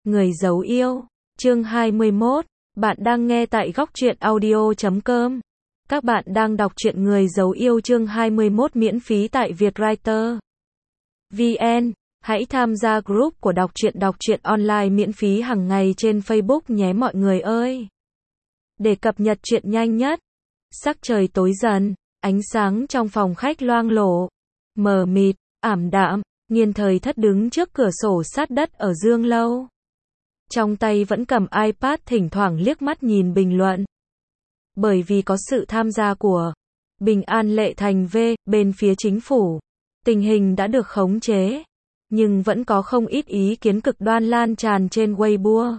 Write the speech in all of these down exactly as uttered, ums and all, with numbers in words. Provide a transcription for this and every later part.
Người giấu yêu, chương hai mươi mốt, bạn đang nghe tại góc truyện audio chấm com. Các bạn đang đọc truyện Người giấu yêu chương hai mươi mốt miễn phí tại Vietwriter chấm vn. Hãy tham gia group của đọc truyện đọc truyện online miễn phí hàng ngày trên Facebook nhé mọi người ơi. Để cập nhật truyện nhanh nhất. Sắc trời tối dần, ánh sáng trong phòng khách loang lổ, mờ mịt, ảm đạm. Nghiên Thời Thất đứng trước cửa sổ sát đất ở Dương Lâu. Trong tay vẫn cầm iPad, thỉnh thoảng liếc mắt nhìn bình luận. Bởi vì có sự tham gia của Bình An Lệ Thành V, bên phía chính phủ, tình hình đã được khống chế, nhưng vẫn có không ít ý kiến cực đoan lan tràn trên Weibo.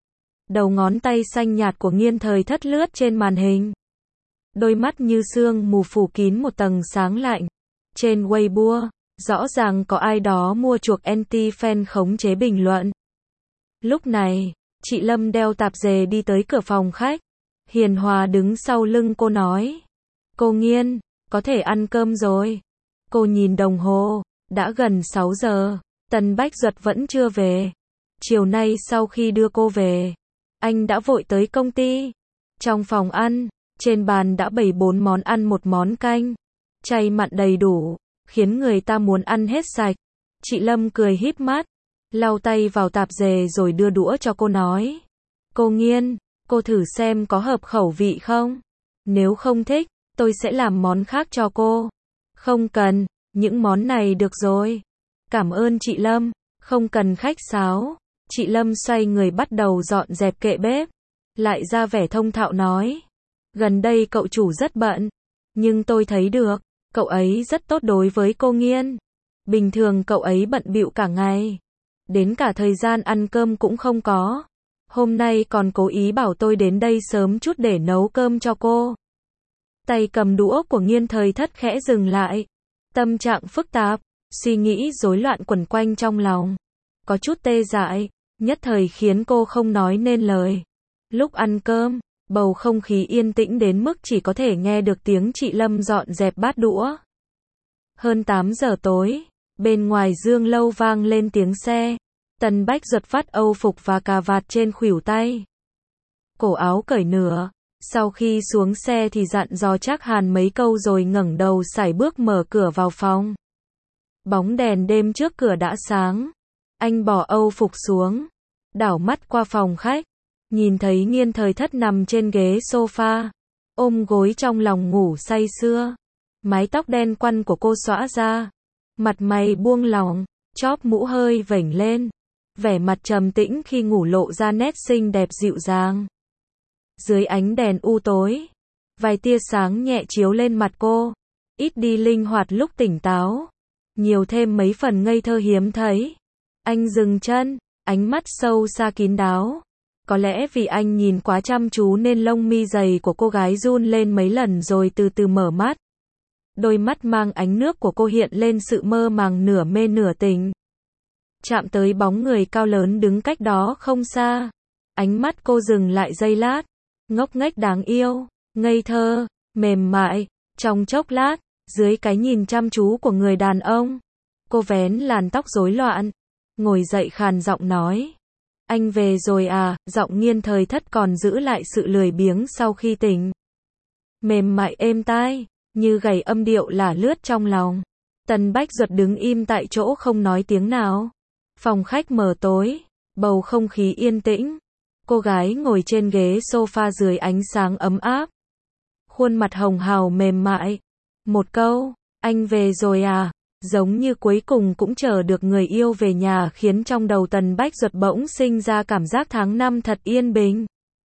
Đầu ngón tay xanh nhạt của Nghiên Thời Thất lướt trên màn hình. Đôi mắt như sương mù phủ kín một tầng sáng lạnh. Trên Weibo, rõ ràng có ai đó mua chuộc anti-fan khống chế bình luận. Lúc này, chị Lâm đeo tạp dề đi tới cửa phòng khách. Hiền hòa đứng sau lưng cô nói. Cô Nghiên, có thể ăn cơm rồi. Cô nhìn đồng hồ, đã gần sáu giờ, Tần Bách Duật vẫn chưa về. Chiều nay sau khi đưa cô về, anh đã vội tới công ty. Trong phòng ăn, trên bàn đã bày bốn món ăn một món canh. Chay mặn đầy đủ, khiến người ta muốn ăn hết sạch. Chị Lâm cười híp mắt, lau tay vào tạp dề rồi đưa đũa cho cô nói. Cô Nghiên, cô thử xem có hợp khẩu vị không? Nếu không thích, tôi sẽ làm món khác cho cô. Không cần, những món này được rồi. Cảm ơn chị Lâm, không cần khách sáo. Chị Lâm xoay người bắt đầu dọn dẹp kệ bếp. Lại ra vẻ thông thạo nói. Gần đây cậu chủ rất bận, nhưng tôi thấy được, cậu ấy rất tốt đối với cô Nghiên. Bình thường cậu ấy bận bịu cả ngày, đến cả thời gian ăn cơm cũng không có. Hôm nay còn cố ý bảo tôi đến đây sớm chút để nấu cơm cho cô. Tay cầm đũa của Nghiên Thời Thất khẽ dừng lại. Tâm trạng phức tạp, suy nghĩ rối loạn quẩn quanh trong lòng. Có chút tê dại, nhất thời khiến cô không nói nên lời. Lúc ăn cơm, bầu không khí yên tĩnh đến mức chỉ có thể nghe được tiếng chị Lâm dọn dẹp bát đũa. Hơn tám giờ tối, bên ngoài Dương Lâu vang lên tiếng xe. Tần Bách Duật vắt âu phục và cà vạt trên khuỷu tay. Cổ áo cởi nửa. Sau khi xuống xe thì dặn dò Trác Hàn mấy câu rồi ngẩng đầu sải bước mở cửa vào phòng. Bóng đèn đêm trước cửa đã sáng. Anh bỏ âu phục xuống, đảo mắt qua phòng khách, nhìn thấy Nghiên Thời Thất nằm trên ghế sofa, ôm gối trong lòng ngủ say sưa. Mái tóc đen quăn của cô xõa ra, mặt mày buông lỏng, chóp mũ hơi vểnh lên, vẻ mặt trầm tĩnh khi ngủ lộ ra nét xinh đẹp dịu dàng. Dưới ánh đèn u tối, vài tia sáng nhẹ chiếu lên mặt cô, ít đi linh hoạt lúc tỉnh táo, nhiều thêm mấy phần ngây thơ hiếm thấy. Anh dừng chân, ánh mắt sâu xa kín đáo. Có lẽ vì anh nhìn quá chăm chú nên lông mi dày của cô gái run lên mấy lần rồi từ từ mở mắt. Đôi mắt mang ánh nước của cô hiện lên sự mơ màng nửa mê nửa tỉnh. Chạm tới bóng người cao lớn đứng cách đó không xa. Ánh mắt cô dừng lại giây lát. Ngốc nghếch đáng yêu, ngây thơ, mềm mại. Trong chốc lát, dưới cái nhìn chăm chú của người đàn ông, cô vén làn tóc rối loạn, ngồi dậy khàn giọng nói. Anh về rồi à? Giọng Nghiên Thời Thất còn giữ lại sự lười biếng sau khi tỉnh. Mềm mại êm tai, như gảy âm điệu lả lướt trong lòng. Tần Bách Duật đứng im tại chỗ không nói tiếng nào. Phòng khách mờ tối, bầu không khí yên tĩnh. Cô gái ngồi trên ghế sofa dưới ánh sáng ấm áp. Khuôn mặt hồng hào mềm mại. Một câu, anh về rồi à? Giống như cuối cùng cũng chờ được người yêu về nhà khiến trong đầu Tần Bách Duật bỗng sinh ra cảm giác tháng năm thật yên bình.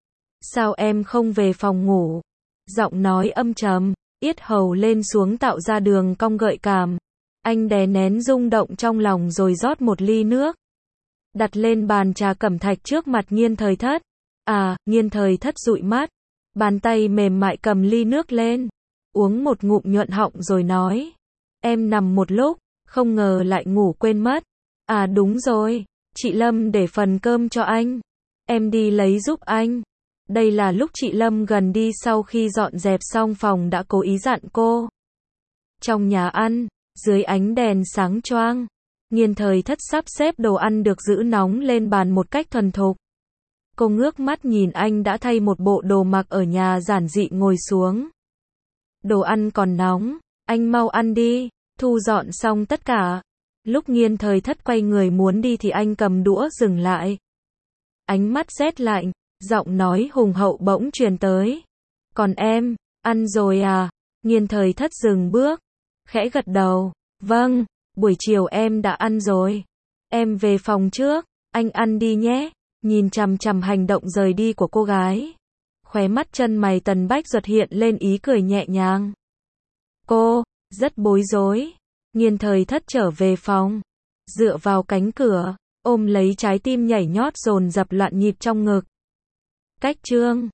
Sao em không về phòng ngủ? Giọng nói âm trầm, yết hầu lên xuống tạo ra đường cong gợi cảm. Anh đè nén rung động trong lòng rồi rót một ly nước. Đặt lên bàn trà cẩm thạch trước mặt Nghiên Thời Thất. À, Nghiên Thời Thất dụi mắt. Bàn tay mềm mại cầm ly nước lên. Uống một ngụm nhuận họng rồi nói. Em nằm một lúc, không ngờ lại ngủ quên mất. À đúng rồi, chị Lâm để phần cơm cho anh. Em đi lấy giúp anh. Đây là lúc chị Lâm gần đi sau khi dọn dẹp xong phòng đã cố ý dặn cô. Trong nhà ăn, dưới ánh đèn sáng choang, Nghiên Thời Thất sắp xếp đồ ăn được giữ nóng lên bàn một cách thuần thục. Cô ngước mắt nhìn anh đã thay một bộ đồ mặc ở nhà giản dị ngồi xuống. Đồ ăn còn nóng, anh mau ăn đi, thu dọn xong tất cả. Lúc Nghiên Thời Thất quay người muốn đi thì anh cầm đũa dừng lại. Ánh mắt rét lạnh, giọng nói hùng hậu bỗng truyền tới. Còn em, ăn rồi à? Nghiên Thời Thất dừng bước, khẽ gật đầu. Vâng, buổi chiều em đã ăn rồi. Em về phòng trước, anh ăn đi nhé. Nhìn chằm chằm hành động rời đi của cô gái, khóe mắt chân mày Tần Bách Duật hiện lên ý cười nhẹ nhàng. Cô, rất bối rối. Nghiên Thời Thất trở về phòng, dựa vào cánh cửa, ôm lấy trái tim nhảy nhót dồn dập loạn nhịp trong ngực. Cách chương